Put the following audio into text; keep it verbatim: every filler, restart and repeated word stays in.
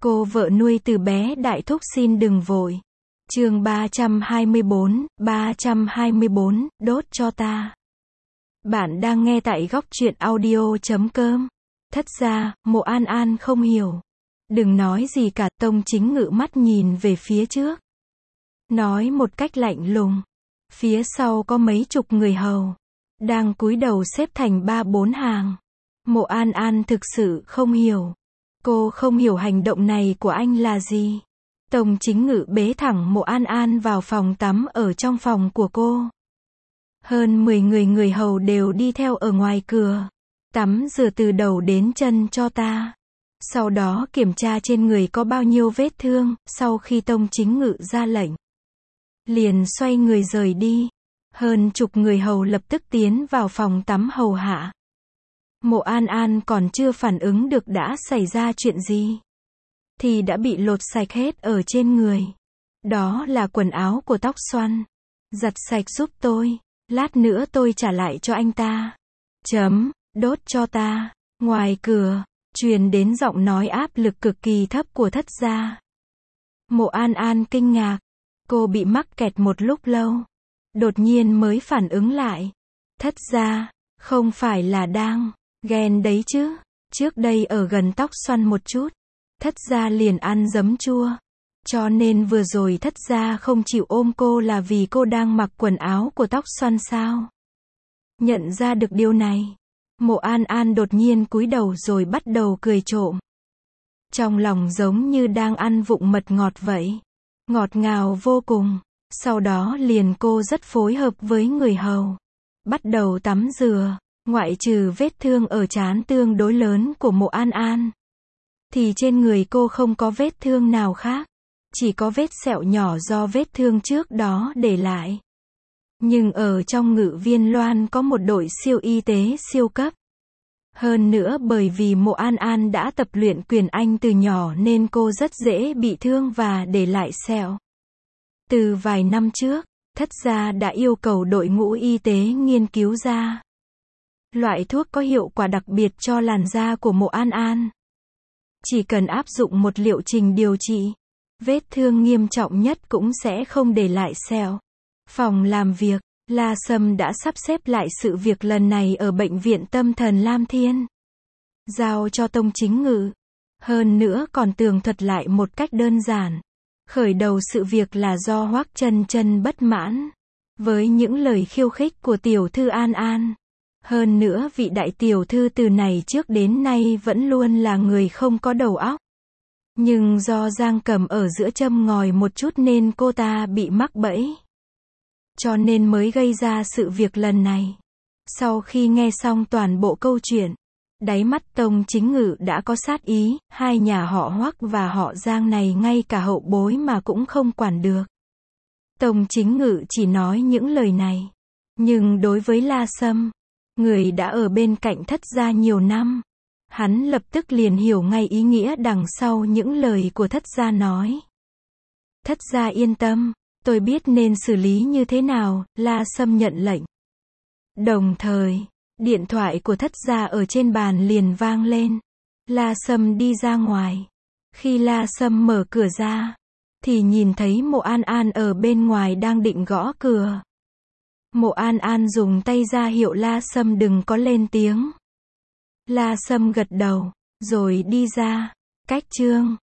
Cô vợ nuôi từ bé đại thúc xin đừng vội. Chương ba trăm hai mươi bốn, ba trăm hai mươi bốn, đốt cho ta. Bạn đang nghe tại góc truyện audio chấm com. Thất gia, Mộ An An không hiểu. Đừng nói gì cả, Tông Chính Ngự mắt nhìn về phía trước. Nói một cách lạnh lùng. Phía sau có mấy chục người hầu. Đang cúi đầu xếp thành ba bốn hàng. Mộ An An thực sự không hiểu. Cô không hiểu hành động này của anh là gì. Tông Chính Ngự bế thẳng Mộ An An vào phòng tắm ở trong phòng của cô. Hơn mười người người hầu đều đi theo ở ngoài cửa. Tắm rửa từ đầu đến chân cho ta. Sau đó kiểm tra trên người có bao nhiêu vết thương, sau khi Tông Chính Ngự ra lệnh. Liền xoay người rời đi. Hơn chục người hầu lập tức tiến vào phòng tắm hầu hạ. Mộ An An còn chưa phản ứng được đã xảy ra chuyện gì. Thì đã bị lột sạch hết ở trên người. Đó là quần áo của Tóc Xoăn. Giặt sạch giúp tôi. Lát nữa tôi trả lại cho anh ta. Chấm, đốt cho ta. Ngoài cửa, truyền đến giọng nói áp lực cực kỳ thấp của thất gia. Mộ An An kinh ngạc. Cô bị mắc kẹt một lúc lâu. Đột nhiên mới phản ứng lại. Thất gia, không phải là đang ghen đấy chứ. Trước đây ở gần Tóc Xoăn một chút. Thất gia liền ăn giấm chua. Cho nên vừa rồi thất gia không chịu ôm cô là vì cô đang mặc quần áo của Tóc Xoăn sao? Nhận ra được điều này. Mộ An An đột nhiên cúi đầu rồi bắt đầu cười trộm. Trong lòng giống như đang ăn vụng mật ngọt vậy. Ngọt ngào vô cùng. Sau đó liền cô rất phối hợp với người hầu. Bắt đầu tắm rửa. Ngoại trừ vết thương ở trán tương đối lớn của Mộ An An. Thì trên người cô không có vết thương nào khác. Chỉ có vết sẹo nhỏ do vết thương trước đó để lại. Nhưng ở trong Ngự Viên Loan có một đội siêu y tế siêu cấp. Hơn nữa bởi vì Mộ An An đã tập luyện quyền Anh từ nhỏ nên cô rất dễ bị thương và để lại sẹo. Từ vài năm trước, thất gia đã yêu cầu đội ngũ y tế nghiên cứu ra loại thuốc có hiệu quả đặc biệt cho làn da của Mộ An An. Chỉ cần áp dụng một liệu trình điều trị, vết thương nghiêm trọng nhất cũng sẽ không để lại sẹo. Phòng làm việc, La Sâm đã sắp xếp lại sự việc lần này ở bệnh viện tâm thần Lam Thiên. Giao cho Tông Chính Ngự. Hơn nữa còn tường thuật lại một cách đơn giản. Khởi đầu sự việc là do Hoắc Chân Chân bất mãn với những lời khiêu khích của tiểu thư An An. Hơn nữa vị đại tiểu thư từ này trước đến nay vẫn luôn là người không có đầu óc. Nhưng do Giang Cầm ở giữa châm ngòi một chút nên cô ta bị mắc bẫy. Cho nên mới gây ra sự việc lần này. Sau khi nghe xong toàn bộ câu chuyện, đáy mắt Tông Chính Ngự đã có sát ý, hai nhà họ Hoắc và họ Giang này ngay cả hậu bối mà cũng không quản được. Tông Chính Ngự chỉ nói những lời này. Nhưng đối với La Sâm, người đã ở bên cạnh thất gia nhiều năm, hắn lập tức liền hiểu ngay ý nghĩa đằng sau những lời của thất gia nói. Thất gia yên tâm, tôi biết nên xử lý như thế nào, La Sâm nhận lệnh. Đồng thời, điện thoại của thất gia ở trên bàn liền vang lên. La Sâm đi ra ngoài. Khi La Sâm mở cửa ra, thì nhìn thấy Mộ An An ở bên ngoài đang định gõ cửa. Mộ An An dùng tay ra hiệu La Sâm đừng có lên tiếng. La Sâm gật đầu, rồi đi ra. Cách chương